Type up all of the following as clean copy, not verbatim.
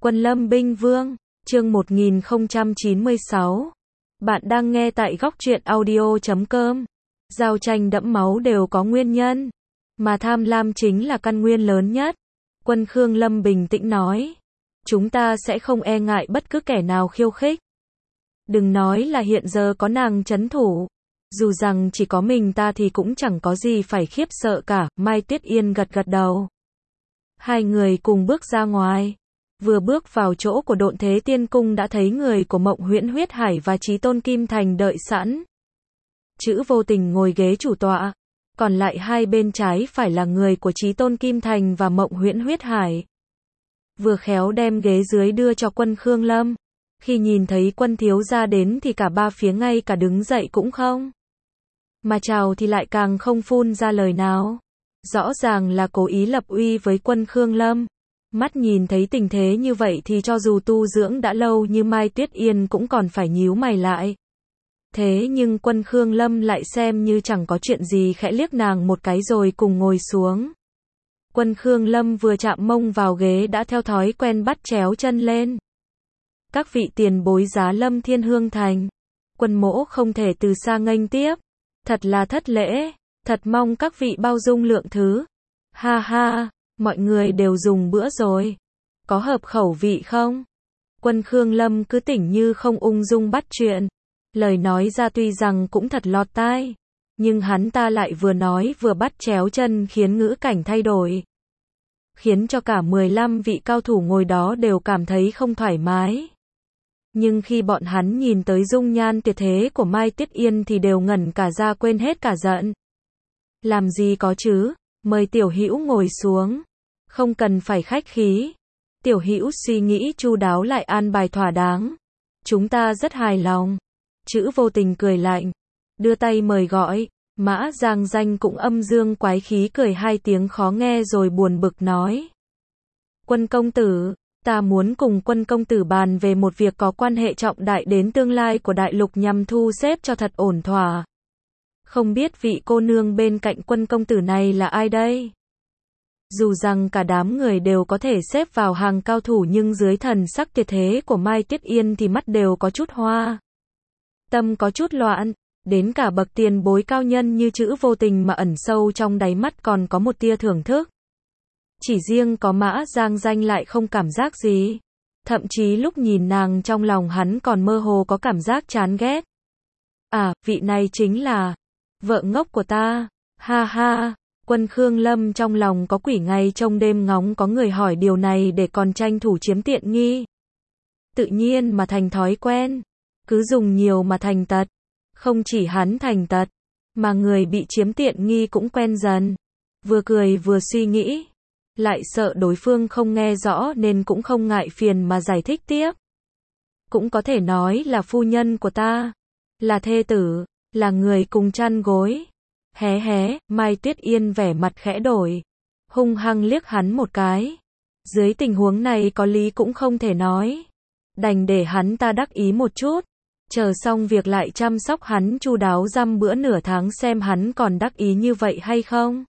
Quân Lâm Binh Vương, chương 1096. Bạn đang nghe tại góc truyện audio.com. Giao tranh đẫm máu đều có nguyên nhân, mà tham lam chính là căn nguyên lớn nhất. Quân Khương Lâm bình tĩnh nói. Chúng ta sẽ không e ngại bất cứ kẻ nào khiêu khích. Đừng nói là hiện giờ có nàng trấn thủ. Dù rằng chỉ có mình ta thì cũng chẳng có gì phải khiếp sợ cả, Mai Tuyết Yên gật gật đầu. Hai người cùng bước ra ngoài. Vừa bước vào chỗ của Độn Thế Tiên Cung đã thấy người của Mộng Huyễn Huyết Hải và Chí Tôn Kim Thành đợi sẵn. Chữ Vô Tình ngồi ghế chủ tọa, còn lại hai bên trái phải là người của Chí Tôn Kim Thành và Mộng Huyễn Huyết Hải. Vừa khéo đem ghế dưới đưa cho Quân Khương Lâm. Khi nhìn thấy Quân thiếu gia đến thì cả ba phía ngay cả đứng dậy cũng không. Mà chào thì lại càng không phun ra lời nào. Rõ ràng là cố ý lập uy với Quân Khương Lâm. Mắt nhìn thấy tình thế như vậy thì cho dù tu dưỡng đã lâu như Mai Tuyết Yên cũng còn phải nhíu mày lại. Thế nhưng Quân Khương Lâm lại xem như chẳng có chuyện gì, khẽ liếc nàng một cái rồi cùng ngồi xuống. Quân Khương Lâm vừa chạm mông vào ghế đã theo thói quen bắt chéo chân lên. Các vị tiền bối giá Lâm Thiên Hương Thành. Quân mỗ không thể từ xa nghênh tiếp. Thật là thất lễ. Thật mong các vị bao dung lượng thứ. Ha ha. Mọi người đều dùng bữa rồi. Có hợp khẩu vị không? Quân Khương Lâm cứ tỉnh như không ung dung bắt chuyện. Lời nói ra tuy rằng cũng thật lọt tai. Nhưng hắn ta lại vừa nói vừa bắt chéo chân khiến ngữ cảnh thay đổi. Khiến cho cả 15 vị cao thủ ngồi đó đều cảm thấy không thoải mái. Nhưng khi bọn hắn nhìn tới dung nhan tuyệt thế của Mai Tuyết Yên thì đều ngẩn cả ra, quên hết cả giận. Làm gì có chứ, mời tiểu hữu ngồi xuống. Không cần phải khách khí. Tiểu hữu suy nghĩ chu đáo lại an bài thỏa đáng. Chúng ta rất hài lòng. Chữ Vô Tình cười lạnh. Đưa tay mời gọi. Mã Giang Danh cũng âm dương quái khí cười hai tiếng khó nghe rồi buồn bực nói. Quân công tử, ta muốn cùng Quân công tử bàn về một việc có quan hệ trọng đại đến tương lai của đại lục nhằm thu xếp cho thật ổn thỏa. Không biết vị cô nương bên cạnh Quân công tử này là ai đây? Dù rằng cả đám người đều có thể xếp vào hàng cao thủ nhưng dưới thần sắc tuyệt thế của Mai Tuyết Yên thì mắt đều có chút hoa. Tâm có chút loạn, đến cả bậc tiền bối cao nhân như Chữ Vô Tình mà ẩn sâu trong đáy mắt còn có một tia thưởng thức. Chỉ riêng có Mã Giang Danh lại không cảm giác gì. Thậm chí lúc nhìn nàng trong lòng hắn còn mơ hồ có cảm giác chán ghét. À, vị này chính là vợ ngốc của ta. Ha ha. Quân Khương Lâm trong lòng có quỷ, ngày trong đêm ngóng có người hỏi điều này để còn tranh thủ chiếm tiện nghi. Tự nhiên mà thành thói quen. Cứ dùng nhiều mà thành tật. Không chỉ hắn thành tật, mà người bị chiếm tiện nghi cũng quen dần. Vừa cười vừa suy nghĩ. Lại sợ đối phương không nghe rõ nên cũng không ngại phiền mà giải thích tiếp. Cũng có thể nói là phu nhân của ta. Là thê tử. Là người cùng chăn gối. Hé hé, Mai Tuyết Yên vẻ mặt khẽ đổi. Hung hăng liếc hắn một cái. Dưới tình huống này có lý cũng không thể nói. Đành để hắn ta đắc ý một chút. Chờ xong việc lại chăm sóc hắn chu đáo dăm bữa nửa tháng xem hắn còn đắc ý như vậy hay không.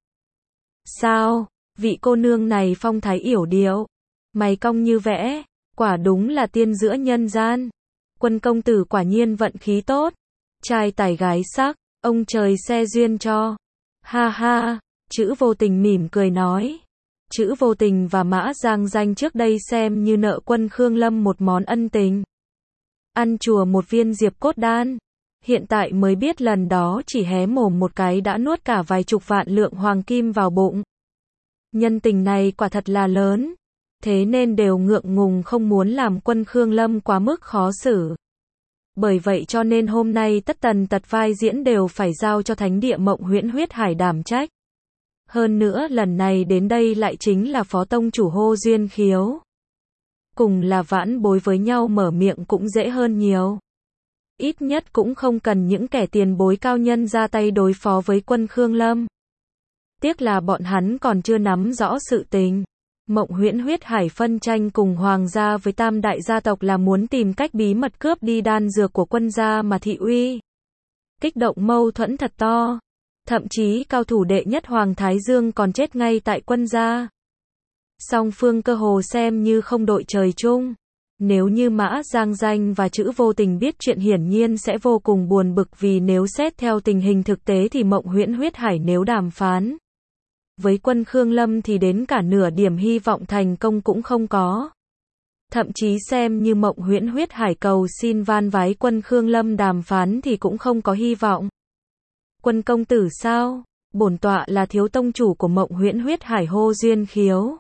Sao, vị cô nương này phong thái yểu điệu. Mày cong như vẽ. Quả đúng là tiên giữa nhân gian. Quân công tử quả nhiên vận khí tốt. Trai tài gái sắc. Ông trời xe duyên cho. Ha ha, Chữ Vô Tình mỉm cười nói. Chữ Vô Tình và Mã Giang Danh trước đây xem như nợ Quân Khương Lâm một món ân tình. Ăn chùa một viên diệp cốt đan. Hiện tại mới biết lần đó chỉ hé mồm một cái đã nuốt cả vài chục vạn lượng hoàng kim vào bụng. Nhân tình này quả thật là lớn. Thế nên đều ngượng ngùng không muốn làm Quân Khương Lâm quá mức khó xử. Bởi vậy cho nên hôm nay tất tần tật vai diễn đều phải giao cho thánh địa Mộng Huyễn Huyết Hải đảm trách. Hơn nữa lần này đến đây lại chính là phó tông chủ Hô Duyên Khiếu. Cùng là vãn bối với nhau mở miệng cũng dễ hơn nhiều. Ít nhất cũng không cần những kẻ tiền bối cao nhân ra tay đối phó với Quân Khương Lâm. Tiếc là bọn hắn còn chưa nắm rõ sự tình. Mộng Huyễn Huyết Hải phân tranh cùng hoàng gia với tam đại gia tộc là muốn tìm cách bí mật cướp đi đan dược của Quân gia mà thị uy. Kích động mâu thuẫn thật to. Thậm chí cao thủ đệ nhất Hoàng Thái Dương còn chết ngay tại Quân gia. Song phương cơ hồ xem như không đội trời chung. Nếu như Mã Giang Danh và Trữ Vô Tình biết chuyện hiển nhiên sẽ vô cùng buồn bực, vì nếu xét theo tình hình thực tế thì Mộng Huyễn Huyết Hải nếu đàm phán với quân Khương Lâm thì đến cả nửa điểm hy vọng thành công cũng không có. Thậm chí xem như Mộng Huyễn Huyết Hải cầu xin van vái quân Khương Lâm đàm phán thì cũng không có hy vọng. Quân công tử sao? Bổn tọa là thiếu tông chủ của Mộng Huyễn Huyết Hải Hô Duyên Khiếu.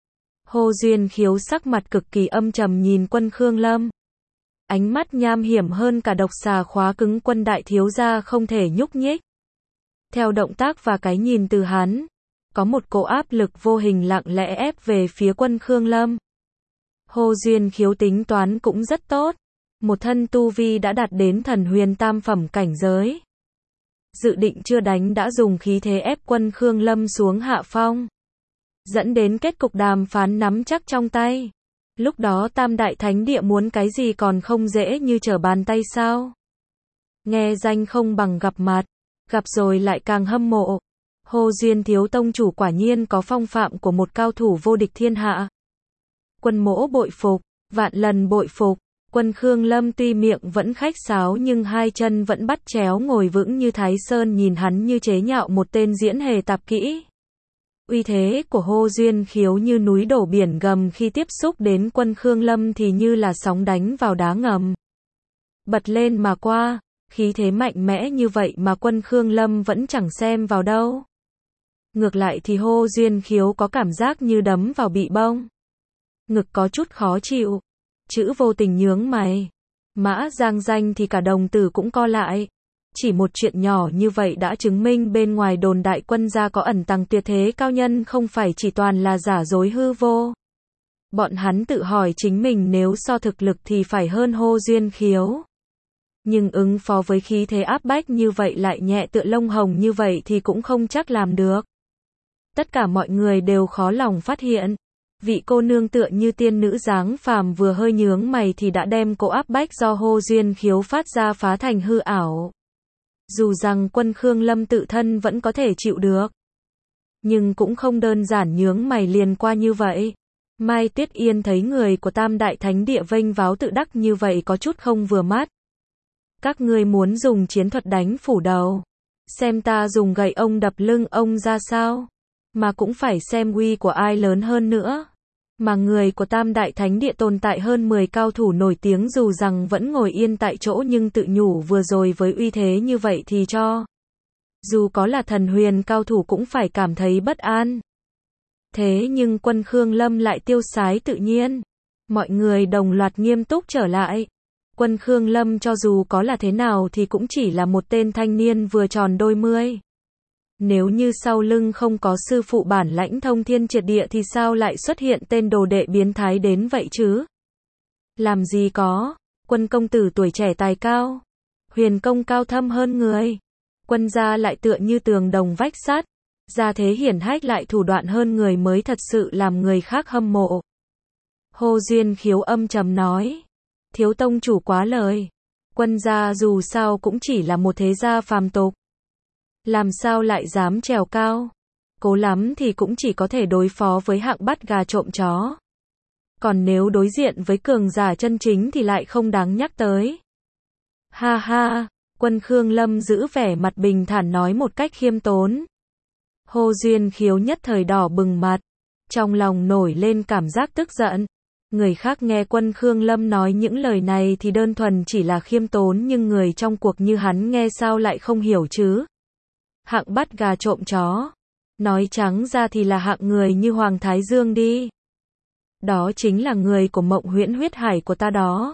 Hô Duyên Khiếu sắc mặt cực kỳ âm trầm nhìn quân Khương Lâm. Ánh mắt nham hiểm hơn cả độc xà khóa cứng quân đại thiếu gia không thể nhúc nhích. Theo động tác và cái nhìn từ hắn, có một cỗ áp lực vô hình lặng lẽ ép về phía quân Khương Lâm. Hô Duyên Khiếu tính toán cũng rất tốt. Một thân tu vi đã đạt đến thần huyền tam phẩm cảnh giới. Dự định chưa đánh đã dùng khí thế ép quân Khương Lâm xuống hạ phong. Dẫn đến kết cục đàm phán nắm chắc trong tay. Lúc đó Tam Đại Thánh Địa muốn cái gì còn không dễ như trở bàn tay sao? Nghe danh không bằng gặp mặt. Gặp rồi lại càng hâm mộ. Hô Duyên thiếu tông chủ quả nhiên có phong phạm của một cao thủ vô địch thiên hạ. Quân Mỗ bội phục, vạn lần bội phục. Quân Khương Lâm tuy miệng vẫn khách sáo nhưng hai chân vẫn bắt chéo ngồi vững như Thái Sơn, nhìn hắn như chế nhạo một tên diễn hề tạp kỹ. Uy thế của Hô Duyên Khiếu như núi đổ biển gầm, khi tiếp xúc đến quân Khương Lâm thì như là sóng đánh vào đá ngầm. Bật lên mà qua, khí thế mạnh mẽ như vậy mà quân Khương Lâm vẫn chẳng xem vào đâu. Ngược lại thì Hô Duyên Khiếu có cảm giác như đấm vào bị bông. Ngực có chút khó chịu. Trữ Vô Tình nhướng mày. Mã Giang Danh thì cả đồng tử cũng co lại. Chỉ một chuyện nhỏ như vậy đã chứng minh bên ngoài đồn đại quân gia có ẩn tàng tuyệt thế cao nhân, không phải chỉ toàn là giả dối hư vô. Bọn hắn tự hỏi chính mình nếu so thực lực thì phải hơn Hô Duyên Khiếu. Nhưng ứng phó với khí thế áp bách như vậy lại nhẹ tựa lông hồng như vậy thì cũng không chắc làm được. Tất cả mọi người đều khó lòng phát hiện. Vị cô nương tựa như tiên nữ dáng phàm vừa hơi nhướng mày thì đã đem cỗ áp bách do Hô Duyên Khiếu phát ra phá thành hư ảo. Dù rằng quân Khương Lâm tự thân vẫn có thể chịu được, nhưng cũng không đơn giản nhướng mày liền qua như vậy. Mai Tuyết Yên thấy người của Tam Đại Thánh Địa vênh váo tự đắc như vậy có chút không vừa mắt. Các ngươi muốn dùng chiến thuật đánh phủ đầu, xem ta dùng gậy ông đập lưng ông ra sao, mà cũng phải xem uy của ai lớn hơn nữa. Mà người của Tam Đại Thánh Địa tồn tại hơn 10 cao thủ nổi tiếng, dù rằng vẫn ngồi yên tại chỗ nhưng tự nhủ vừa rồi với uy thế như vậy thì cho dù có là thần huyền cao thủ cũng phải cảm thấy bất an. Thế nhưng quân Khương Lâm lại tiêu sái tự nhiên. Mọi người đồng loạt nghiêm túc trở lại. Quân Khương Lâm cho dù có là thế nào thì cũng chỉ là một tên thanh niên vừa tròn đôi mươi. Nếu như sau lưng không có sư phụ bản lãnh thông thiên triệt địa thì sao lại xuất hiện tên đồ đệ biến thái đến vậy chứ? Làm gì có, quân công tử tuổi trẻ tài cao, huyền công cao thâm hơn người. Quân gia lại tựa như tường đồng vách sắt, gia thế hiển hách lại thủ đoạn hơn người mới thật sự làm người khác hâm mộ. Hô Duyên Khiếu âm trầm nói, thiếu tông chủ quá lời. Quân gia dù sao cũng chỉ là một thế gia phàm tục. Làm sao lại dám trèo cao? Cố lắm thì cũng chỉ có thể đối phó với hạng bắt gà trộm chó. Còn nếu đối diện với cường giả chân chính thì lại không đáng nhắc tới. Ha ha, quân Khương Lâm giữ vẻ mặt bình thản nói một cách khiêm tốn. Hô Duyên Khiếu nhất thời đỏ bừng mặt, trong lòng nổi lên cảm giác tức giận. Người khác nghe quân Khương Lâm nói những lời này thì đơn thuần chỉ là khiêm tốn, nhưng người trong cuộc như hắn nghe sao lại không hiểu chứ? Hạng bắt gà trộm chó. Nói trắng ra thì là hạng người như Hoàng Thái Dương đi. Đó chính là người của Mộng Huyễn Huyết Hải của ta đó.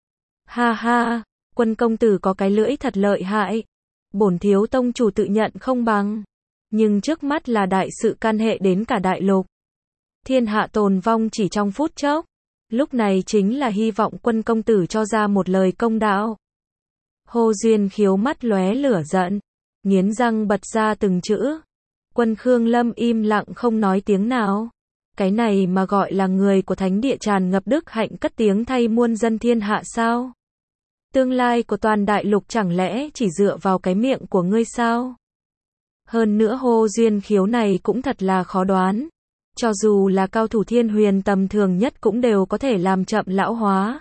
Ha ha, quân công tử có cái lưỡi thật lợi hại. Bổn thiếu tông chủ tự nhận không bằng. Nhưng trước mắt là đại sự can hệ đến cả đại lục. Thiên hạ tồn vong chỉ trong phút chốc. Lúc này chính là hy vọng quân công tử cho ra một lời công đạo. Hô Duyên Khiếu mắt lóe lửa giận, nghiến răng bật ra từng chữ. Quân Khương Lâm im lặng không nói tiếng nào. Cái này mà gọi là người của Thánh Địa tràn ngập đức hạnh cất tiếng thay muôn dân thiên hạ sao? Tương lai của toàn đại lục chẳng lẽ chỉ dựa vào cái miệng của ngươi sao? Hơn nữa Hô Duyên Khiếu này cũng thật là khó đoán. Cho dù là cao thủ thiên huyền tầm thường nhất cũng đều có thể làm chậm lão hóa.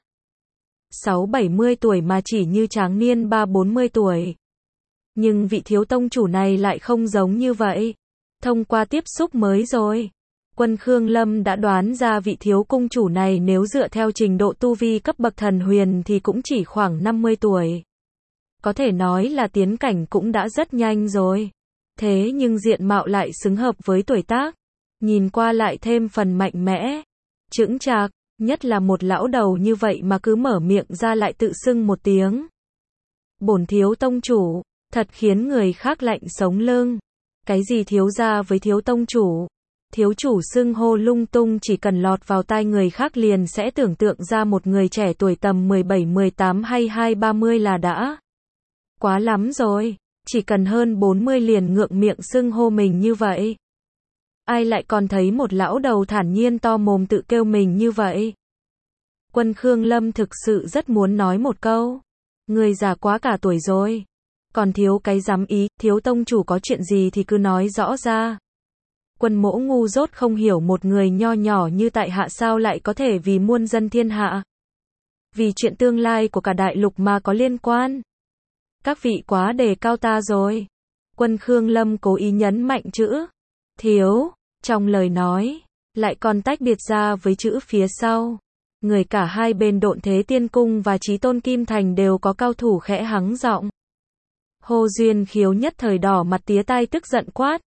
6-70 tuổi mà chỉ như tráng niên 3-40 tuổi. Nhưng vị thiếu tông chủ này lại không giống như vậy. Thông qua tiếp xúc mới rồi, Quân Khương Lâm đã đoán ra vị thiếu cung chủ này nếu dựa theo trình độ tu vi cấp bậc thần huyền thì cũng chỉ khoảng 50 tuổi. Có thể nói là tiến cảnh cũng đã rất nhanh rồi. Thế nhưng diện mạo lại xứng hợp với tuổi tác. Nhìn qua lại thêm phần mạnh mẽ, chững chạc, nhất là một lão đầu như vậy mà cứ mở miệng ra lại tự xưng một tiếng. Bổn thiếu tông chủ, thật khiến người khác lạnh sống lưng. Cái gì thiếu gia với thiếu tông chủ? Thiếu chủ xưng hô lung tung chỉ cần lọt vào tai người khác liền sẽ tưởng tượng ra một người trẻ tuổi tầm 17, 18 hay 2-30 là đã. Quá lắm rồi, chỉ cần hơn 40 liền ngượng miệng xưng hô mình như vậy. Ai lại còn thấy một lão đầu thản nhiên to mồm tự kêu mình như vậy? Quân Khương Lâm thực sự rất muốn nói một câu. Người già quá cả tuổi rồi. Còn thiếu cái dám ý, thiếu tông chủ có chuyện gì thì cứ nói rõ ra. Quân Mỗ ngu dốt không hiểu một người nho nhỏ như tại hạ sao lại có thể vì muôn dân thiên hạ. Vì chuyện tương lai của cả đại lục mà có liên quan. Các vị quá đề cao ta rồi. Quân Khương Lâm cố ý nhấn mạnh chữ thiếu, trong lời nói, lại còn tách biệt ra với chữ phía sau. Người cả hai bên Độn Thế Tiên Cung và Chí Tôn Kim Thành đều có cao thủ khẽ hắng giọng. Hồ Duyên Khiếu nhất thời đỏ mặt tía tai tức giận quát.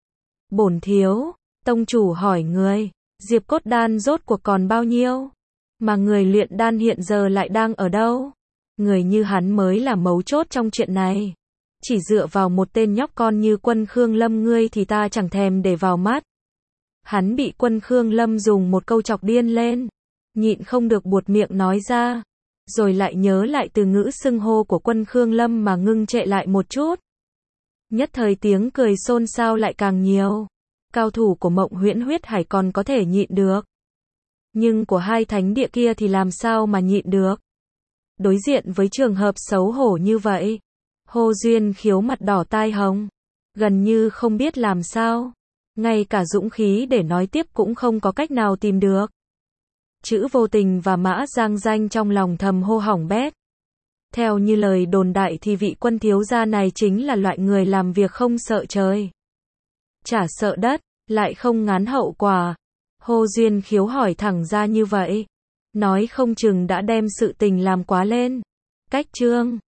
Bổn thiếu, tông chủ hỏi người, Diệp Cốt Đan rốt cuộc còn bao nhiêu? Mà người luyện đan hiện giờ lại đang ở đâu? Người như hắn mới là mấu chốt trong chuyện này. Chỉ dựa vào một tên nhóc con như Quân Khương Lâm ngươi thì ta chẳng thèm để vào mắt. Hắn bị Quân Khương Lâm dùng một câu chọc điên lên. Nhịn không được buột miệng nói ra. Rồi lại nhớ lại từ ngữ xưng hô của Quân Khương Lâm mà ngưng trệ lại một chút. Nhất thời tiếng cười xôn xao lại càng nhiều. Cao thủ của Mộng Huyễn Huyết Hải còn có thể nhịn được. Nhưng của hai thánh địa kia thì làm sao mà nhịn được. Đối diện với trường hợp xấu hổ như vậy, Hồ Duyên Khiếu mặt đỏ tai hồng, gần như không biết làm sao. Ngay cả dũng khí để nói tiếp cũng không có cách nào tìm được. Chữ Vô Tình và Mã Giang Danh trong lòng thầm hô hỏng bét. Theo như lời đồn đại thì vị quân thiếu gia này chính là loại người làm việc không sợ trời, chả sợ đất, lại không ngán hậu quả. Hồ Duyên Khiếu hỏi thẳng ra như vậy, nói không chừng đã đem sự tình làm quá lên. Cách chương